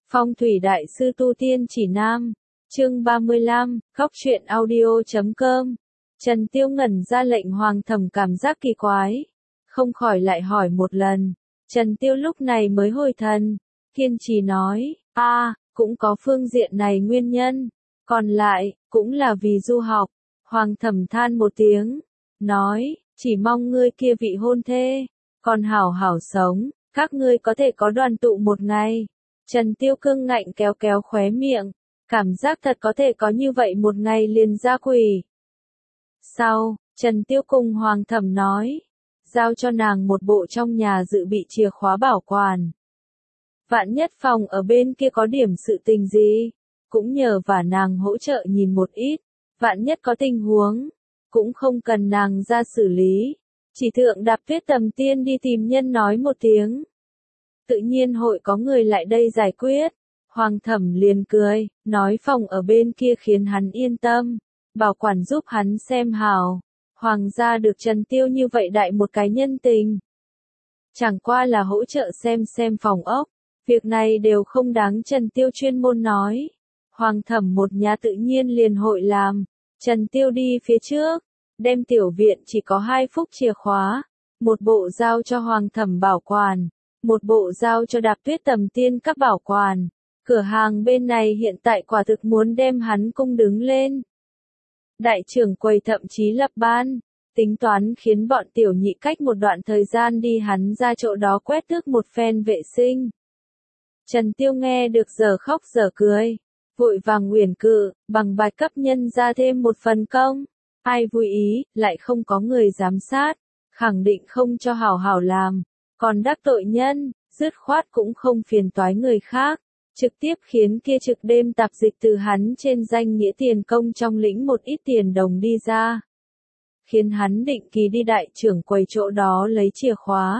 Phong thủy đại sư tu tiên chỉ nam, chương 35, khóc chuyện audio.com. Trần Tiêu ngẩn ra, lệnh Hoàng Thẩm cảm giác kỳ quái, không khỏi lại hỏi một lần. Trần Tiêu lúc này mới hồi thần, kiên trì nói, cũng có phương diện này nguyên nhân, còn lại, cũng là vì du học. Hoàng Thẩm than một tiếng, nói, chỉ mong ngươi kia vị hôn thê, còn hảo hảo sống, các ngươi có thể có đoàn tụ một ngày. Trần Tiêu cương ngạnh kéo kéo khóe miệng, cảm giác thật có thể có như vậy một ngày liền ra quỷ. Sau, Trần Tiêu cùng Hoàng Thẩm nói, giao cho nàng một bộ trong nhà dự bị chìa khóa bảo quản. Vạn nhất phòng ở bên kia có điểm sự tình gì, cũng nhờ vả nàng hỗ trợ nhìn một ít, vạn nhất có tình huống, cũng không cần nàng ra xử lý, chỉ thượng đạp Tuyết Tầm Tiên đi tìm nhân nói một tiếng. Tự nhiên hội có người lại đây giải quyết. Hoàng Thẩm liền cười, nói phòng ở bên kia khiến hắn yên tâm, bảo quản giúp hắn xem hào. Hoàng gia được Trần Tiêu như vậy đại một cái nhân tình. Chẳng qua là hỗ trợ xem phòng ốc, việc này đều không đáng Trần Tiêu chuyên môn nói. Hoàng Thẩm một nhà tự nhiên liền hội làm. Trần Tiêu đi phía trước, đem tiểu viện chỉ có 2 phúc chìa khóa, một bộ giao cho Hoàng Thẩm bảo quản, một bộ giao cho đạp Tuyết Tầm Tiên các bảo quản. Cửa hàng bên này hiện tại quả thực muốn đem hắn cung đứng lên. Đại trưởng quầy thậm chí lập ban, tính toán khiến bọn tiểu nhị cách một đoạn thời gian đi hắn ra chỗ đó quét tước một phen vệ sinh. Trần Tiêu nghe được giờ khóc giờ cười, vội vàng uyển cự, bằng bạch cấp nhân ra thêm một phần công. Ai vui ý, lại không có người giám sát, khẳng định không cho hảo hảo làm, còn đắc tội nhân, dứt khoát cũng không phiền toái người khác. Trực tiếp khiến kia trực đêm tạp dịch từ hắn trên danh nghĩa tiền công trong lĩnh một ít tiền đồng đi ra. Khiến hắn định kỳ đi đại trưởng quầy chỗ đó lấy chìa khóa.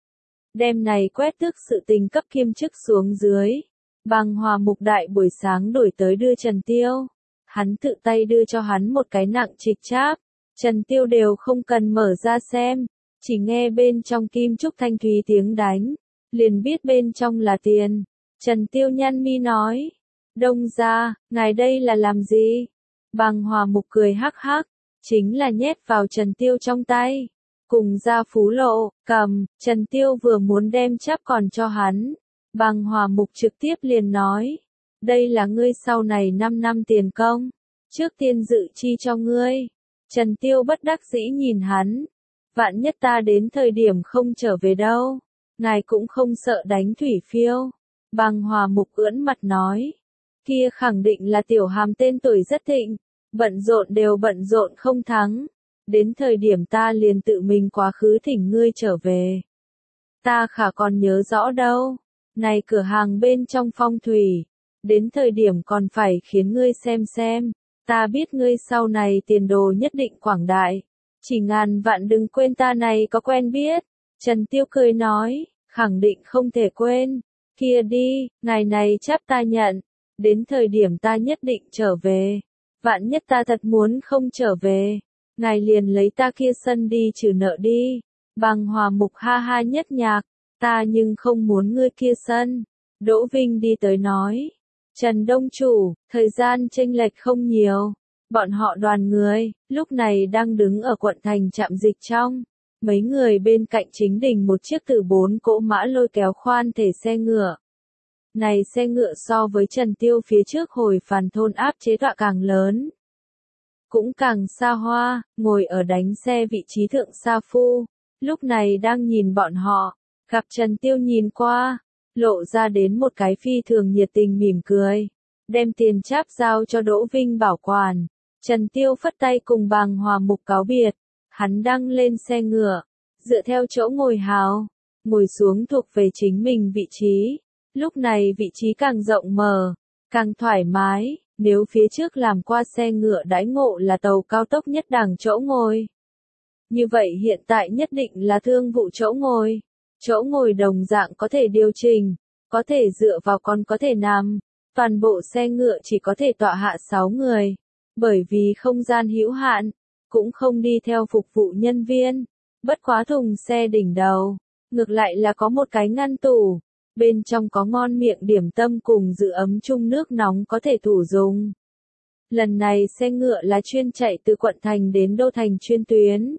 Đêm này quét tước sự tình cấp kiêm chức xuống dưới. Bằng Hòa Mục đại buổi sáng đổi tới đưa Trần Tiêu. Hắn tự tay đưa cho hắn một cái nặng trịch cháp. Trần Tiêu đều không cần mở ra xem. Chỉ nghe bên trong kim trúc thanh thúy tiếng đánh. Liền biết bên trong là tiền. Trần Tiêu nhăn mi nói, Đông gia, ngài đây là làm gì? Bằng Hòa Mục cười hắc hắc, chính là nhét vào Trần Tiêu trong tay. Cùng gia phú lộ, cầm, Trần Tiêu vừa muốn đem cháp còn cho hắn. Bằng Hòa Mục trực tiếp liền nói, đây là ngươi sau này 5 năm tiền công, trước tiên dự chi cho ngươi. Trần Tiêu bất đắc dĩ nhìn hắn, vạn nhất ta đến thời điểm không trở về đâu, ngài cũng không sợ đánh thủy phiêu. Bằng Hòa Mục ưỡn mặt nói, kia khẳng định là tiểu hàm tên tuổi rất thịnh, bận rộn đều bận rộn không thắng, đến thời điểm ta liền tự mình quá khứ thỉnh ngươi trở về. Ta khả còn nhớ rõ đâu, này cửa hàng bên trong phong thủy, đến thời điểm còn phải khiến ngươi xem, ta biết ngươi sau này tiền đồ nhất định quảng đại, chỉ ngàn vạn đừng quên ta này có quen biết. Trần Tiêu cười nói, khẳng định không thể quên. Kia đi, ngày này cháp ta nhận, đến thời điểm ta nhất định trở về. Vạn nhất ta thật muốn không trở về, ngài liền lấy ta kia sân đi trừ nợ đi. Bằng Hòa Mục ha ha nhất nhạc, ta nhưng không muốn ngươi kia sân. Đỗ Vinh đi tới nói, Trần Đông Chủ, thời gian chênh lệch không nhiều. Bọn họ đoàn người, lúc này đang đứng ở quận thành trạm dịch trong. Mấy người bên cạnh chính đình một chiếc từ 4 cỗ mã lôi kéo khoan thể xe ngựa. Này xe ngựa so với Trần Tiêu phía trước hồi Phàn thôn áp chế tọa càng lớn. Cũng càng xa hoa, ngồi ở đánh xe vị trí thượng sa phu. Lúc này đang nhìn bọn họ, gặp Trần Tiêu nhìn qua, lộ ra đến một cái phi thường nhiệt tình mỉm cười. Đem tiền cháp giao cho Đỗ Vinh bảo quản. Trần Tiêu phất tay cùng Bằng Hòa Mục cáo biệt. Hắn đăng lên xe ngựa, dựa theo chỗ ngồi hào, ngồi xuống thuộc về chính mình vị trí. Lúc này vị trí càng rộng mở, càng thoải mái, nếu phía trước làm qua xe ngựa đãi ngộ là tàu cao tốc nhất đẳng chỗ ngồi. Như vậy hiện tại nhất định là thương vụ chỗ ngồi. Chỗ ngồi đồng dạng có thể điều chỉnh, có thể dựa vào còn có thể nằm. Toàn bộ xe ngựa chỉ có thể tọa hạ 6 người, bởi vì không gian hữu hạn. Cũng không đi theo phục vụ nhân viên, bất quá thùng xe đỉnh đầu, ngược lại là có một cái ngăn tủ, bên trong có ngon miệng điểm tâm cùng giữ ấm chung nước nóng có thể thủ dùng. Lần này xe ngựa là chuyên chạy từ quận thành đến đô thành chuyên tuyến.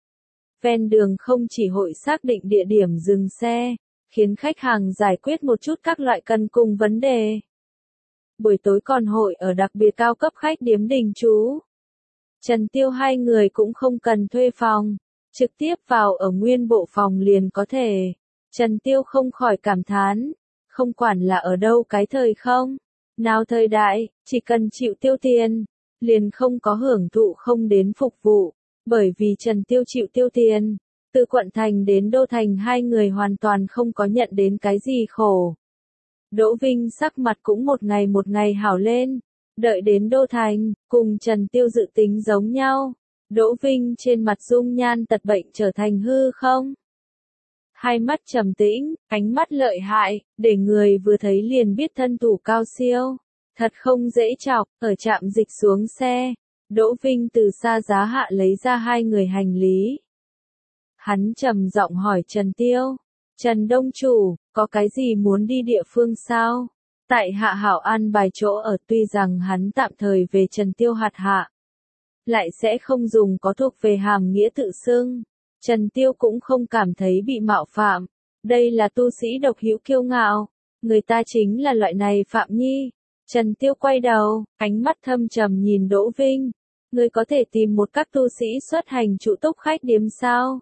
Ven đường không chỉ hội xác định địa điểm dừng xe, khiến khách hàng giải quyết một chút các loại cần cùng vấn đề. Buổi tối còn hội ở đặc biệt cao cấp khách điếm đình trú. Trần Tiêu hai người cũng không cần thuê phòng, trực tiếp vào ở nguyên bộ phòng liền có thể. Trần Tiêu không khỏi cảm thán, không quản là ở đâu cái thời không, nào thời đại, chỉ cần chịu tiêu tiền, liền không có hưởng thụ không đến phục vụ, bởi vì Trần Tiêu chịu tiêu tiền, từ quận thành đến đô thành hai người hoàn toàn không có nhận đến cái gì khổ. Đỗ Vinh sắc mặt cũng một ngày hảo lên, đợi đến đô thành, cùng Trần Tiêu dự tính giống nhau, Đỗ Vinh trên mặt dung nhan tật bệnh trở thành hư không. Hai mắt trầm tĩnh, ánh mắt lợi hại, để người vừa thấy liền biết thân thủ cao siêu. Thật không dễ chọc, ở trạm dịch xuống xe, Đỗ Vinh từ xa giá hạ lấy ra hai người hành lý. Hắn trầm giọng hỏi Trần Tiêu, Trần Đông Chủ, có cái gì muốn đi địa phương sao? Tại hạ hảo an bài chỗ ở, tuy rằng hắn tạm thời về Trần Tiêu hạt hạ, lại sẽ không dùng có thuộc về hàm nghĩa tự xưng. Trần Tiêu cũng không cảm thấy bị mạo phạm, đây là tu sĩ độc hữu kiêu ngạo, người ta chính là loại này Phạm Nhi. Trần Tiêu quay đầu, ánh mắt thâm trầm nhìn Đỗ Vinh, người có thể tìm một các tu sĩ xuất hành trụ túc khách điếm sao?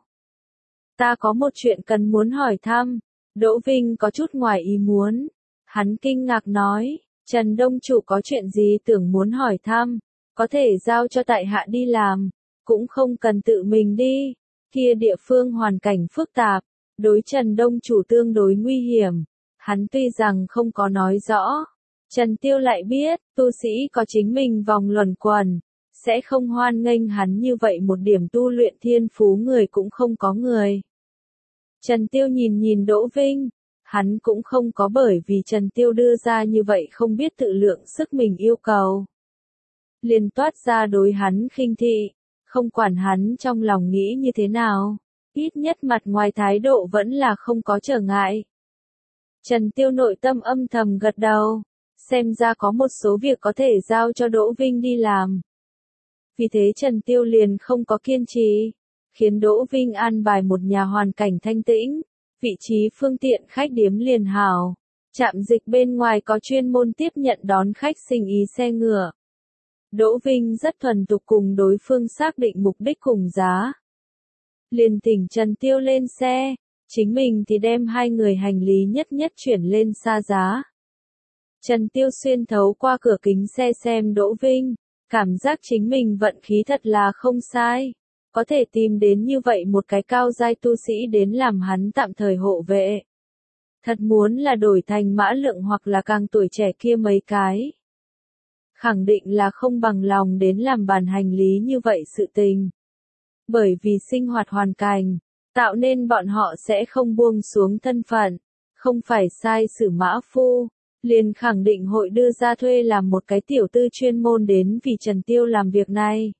Ta có một chuyện cần muốn hỏi thăm. Đỗ Vinh có chút ngoài ý muốn, hắn kinh ngạc nói, Trần Đông Chủ có chuyện gì tưởng muốn hỏi thăm, có thể giao cho tại hạ đi làm, cũng không cần tự mình đi. Kia địa phương hoàn cảnh phức tạp, đối Trần Đông Chủ tương đối nguy hiểm, hắn tuy rằng không có nói rõ. Trần Tiêu lại biết, tu sĩ có chính mình vòng luẩn quẩn, sẽ không hoan nghênh hắn như vậy một điểm tu luyện thiên phú người cũng không có người. Trần Tiêu nhìn Đỗ Vinh, hắn cũng không có bởi vì Trần Tiêu đưa ra như vậy không biết tự lượng sức mình yêu cầu. Liền toát ra đối hắn khinh thị. Không quản hắn trong lòng nghĩ như thế nào, ít nhất mặt ngoài thái độ vẫn là không có trở ngại. Trần Tiêu nội tâm âm thầm gật đầu, xem ra có một số việc có thể giao cho Đỗ Vinh đi làm. Vì thế Trần Tiêu liền không có kiên trì, khiến Đỗ Vinh an bài một nhà hoàn cảnh thanh tĩnh, vị trí phương tiện khách điếm liền hảo. Trạm dịch bên ngoài có chuyên môn tiếp nhận đón khách sinh ý xe ngựa. Đỗ Vinh rất thuần thục cùng đối phương xác định mục đích cùng giá. Liền thỉnh Trần Tiêu lên xe, chính mình thì đem hai người hành lý nhất chuyển lên xa giá. Trần Tiêu xuyên thấu qua cửa kính xe xem Đỗ Vinh, cảm giác chính mình vận khí thật là không sai. Có thể tìm đến như vậy một cái cao giai tu sĩ đến làm hắn tạm thời hộ vệ. Thật muốn là đổi thành Mã Lượng hoặc là càng tuổi trẻ kia mấy cái. Khẳng định là không bằng lòng đến làm bàn hành lý như vậy sự tình. Bởi vì sinh hoạt hoàn cảnh, tạo nên bọn họ sẽ không buông xuống thân phận, không phải sai sử mã phu, liền khẳng định hội đưa ra thuê làm một cái tiểu tư chuyên môn đến vì Trần Tiêu làm việc này.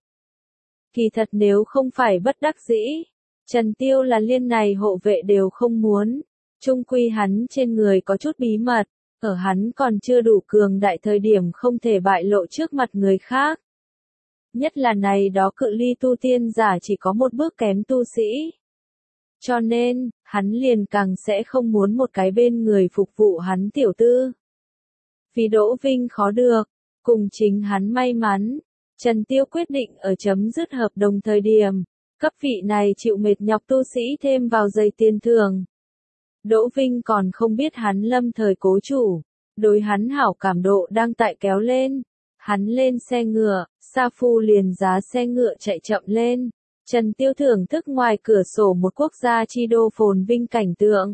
Kỳ thật nếu không phải bất đắc dĩ, Trần Tiêu là liên này hộ vệ đều không muốn, chung quy hắn trên người có chút bí mật. Ở hắn còn chưa đủ cường đại thời điểm không thể bại lộ trước mặt người khác. Nhất là này đó cự ly tu tiên giả chỉ có một bước kém tu sĩ. Cho nên, hắn liền càng sẽ không muốn một cái bên người phục vụ hắn tiểu tư. Vì Đỗ Vinh khó được, cùng chính hắn may mắn, Trần Tiêu quyết định ở chấm dứt hợp đồng thời điểm, cấp vị này chịu mệt nhọc tu sĩ thêm vào giày tiền thưởng. Đỗ Vinh còn không biết hắn lâm thời cố chủ, đối hắn hảo cảm độ đang tại kéo lên. Hắn lên xe ngựa, Sa Phu liền giá xe ngựa chạy chậm lên. Trần Tiêu thưởng thức ngoài cửa sổ một quốc gia chi đô phồn vinh cảnh tượng.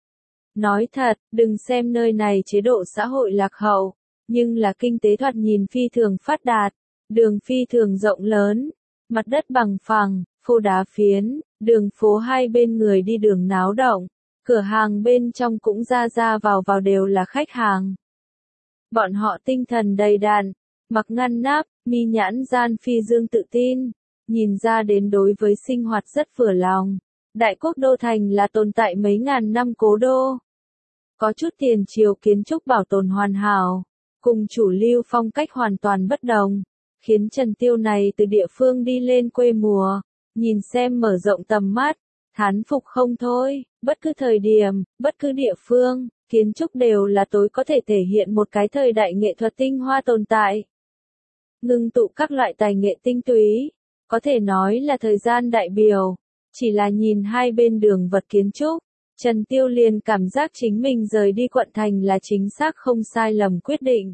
Nói thật, đừng xem nơi này chế độ xã hội lạc hậu, nhưng là kinh tế thoạt nhìn phi thường phát đạt, đường phi thường rộng lớn, mặt đất bằng phẳng, phô đá phiến, đường phố hai bên người đi đường náo động. Cửa hàng bên trong cũng ra vào đều là khách hàng. Bọn họ tinh thần đầy đặn, mặc ngăn nắp, mi nhãn gian phi dương tự tin, nhìn ra đến đối với sinh hoạt rất vừa lòng. Đại quốc đô thành là tồn tại mấy ngàn năm cố đô. có chút tiền triều kiến trúc bảo tồn hoàn hảo, cùng chủ lưu phong cách hoàn toàn bất đồng, khiến Trần Tiêu này từ địa phương đi lên quê mùa, nhìn xem mở rộng tầm mắt, thán phục không thôi, bất cứ thời điểm, bất cứ địa phương, kiến trúc đều là tối có thể thể hiện một cái thời đại nghệ thuật tinh hoa tồn tại. Ngưng tụ các loại tài nghệ tinh túy, có thể nói là thời gian đại biểu, chỉ là nhìn hai bên đường vật kiến trúc, Trần Tiêu liền cảm giác chính mình rời đi quận thành là chính xác không sai lầm quyết định.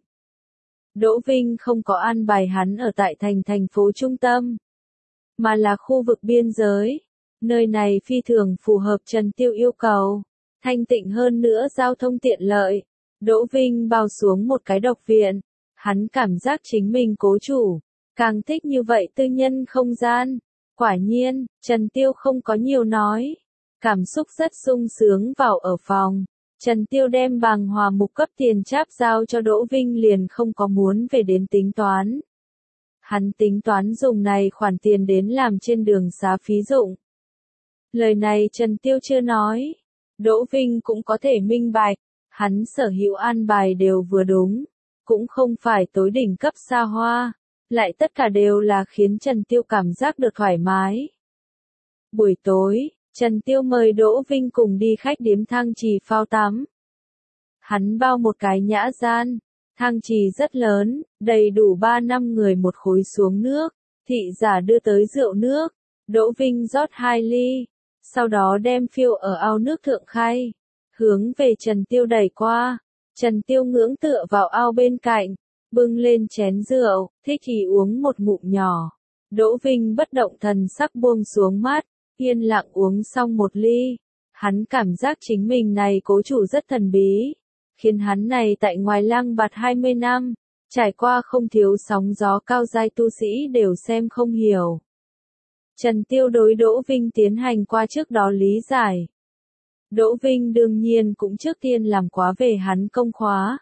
Đỗ Vinh không có an bài hắn ở tại thành phố trung tâm, mà là khu vực biên giới. Nơi này phi thường phù hợp Trần Tiêu yêu cầu, thanh tịnh hơn nữa giao thông tiện lợi. Đỗ Vinh bao xuống một cái độc viện, hắn cảm giác chính mình cố chủ, càng thích như vậy tư nhân không gian. Quả nhiên, Trần Tiêu không có nhiều nói, cảm xúc rất sung sướng vào ở phòng. Trần Tiêu đem bàng hòa mục cấp tiền cháp giao cho Đỗ Vinh liền không có muốn về đến tính toán. Hắn tính toán dùng này khoản tiền đến làm trên đường xá phí dụng. Lời này Trần Tiêu chưa nói, Đỗ Vinh cũng có thể minh bạch, hắn sở hữu an bài đều vừa đúng, cũng không phải tối đỉnh cấp xa hoa, lại tất cả đều là khiến Trần Tiêu cảm giác được thoải mái. Buổi tối, Trần Tiêu mời Đỗ Vinh cùng đi khách điếm Thang Trì phao tắm. Hắn bao một cái nhã gian, Thang Trì rất lớn, đầy đủ 3-5 người một khối xuống nước, thị giả đưa tới rượu nước, Đỗ Vinh rót 2 ly, sau đó đem phiêu ở ao nước thượng khay, hướng về Trần Tiêu đẩy qua. Trần Tiêu ngưỡng tựa vào ao bên cạnh, bưng lên chén rượu, thích thì uống một ngụm nhỏ. Đỗ Vinh bất động thần sắc buông xuống mắt, yên lặng uống xong một ly. Hắn cảm giác chính mình này cố chủ rất thần bí, khiến hắn này tại ngoài Lăng Bạt 20 năm, trải qua không thiếu sóng gió cao giai tu sĩ đều xem không hiểu. Trần Tiêu đối Đỗ Vinh tiến hành qua trước đó lý giải. Đỗ Vinh đương nhiên cũng trước tiên làm quá về hắn công khóa.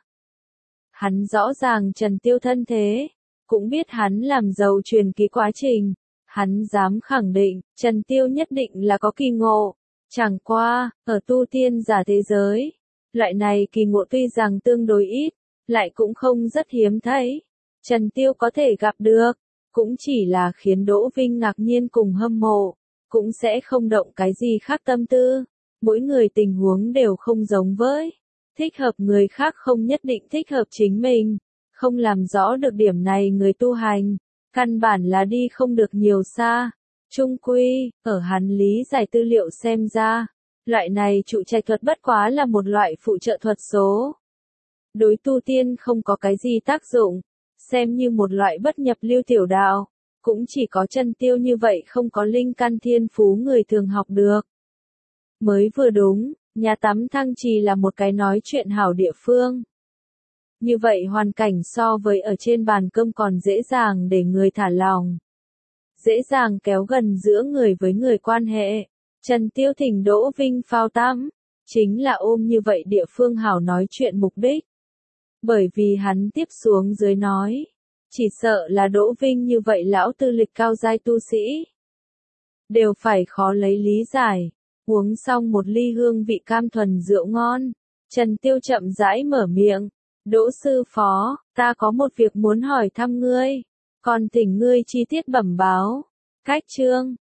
Hắn rõ ràng Trần Tiêu thân thế, cũng biết hắn làm giàu truyền ký quá trình, hắn dám khẳng định, Trần Tiêu nhất định là có kỳ ngộ. Chẳng qua, ở tu tiên giả thế giới, loại này kỳ ngộ tuy rằng tương đối ít, lại cũng không rất hiếm thấy. Trần Tiêu có thể gặp được, cũng chỉ là khiến Đỗ Vinh ngạc nhiên cùng hâm mộ, cũng sẽ không động cái gì khác tâm tư. Mỗi người tình huống đều không giống với, thích hợp người khác không nhất định thích hợp chính mình, không làm rõ được điểm này người tu hành, căn bản là đi không được nhiều xa. Chung quy, ở hắn lý giải tư liệu xem ra, loại này trụ trạch thuật bất quá là một loại phụ trợ thuật số. Đối tu tiên không có cái gì tác dụng, xem như một loại bất nhập lưu tiểu đạo, cũng chỉ có Trần Tiêu như vậy không có linh căn thiên phú người thường học được. Mới vừa đúng, nhà tắm Thang Trì là một cái nói chuyện hảo địa phương. Như vậy hoàn cảnh so với ở trên bàn cơm còn dễ dàng để người thả lòng. Dễ dàng kéo gần giữa người với người quan hệ. Trần Tiêu thỉnh Đỗ Vinh phao tắm, chính là ôm như vậy địa phương hảo nói chuyện mục đích. Bởi vì hắn tiếp xuống dưới nói, chỉ sợ là Đỗ Vinh như vậy lão tư lịch cao giai tu sĩ, đều phải khó lấy lý giải. Uống xong một ly hương vị cam thuần rượu ngon, Trần Tiêu chậm rãi mở miệng, Đỗ sư phó, ta có một việc muốn hỏi thăm ngươi, còn thỉnh ngươi chi tiết bẩm báo. Cách chương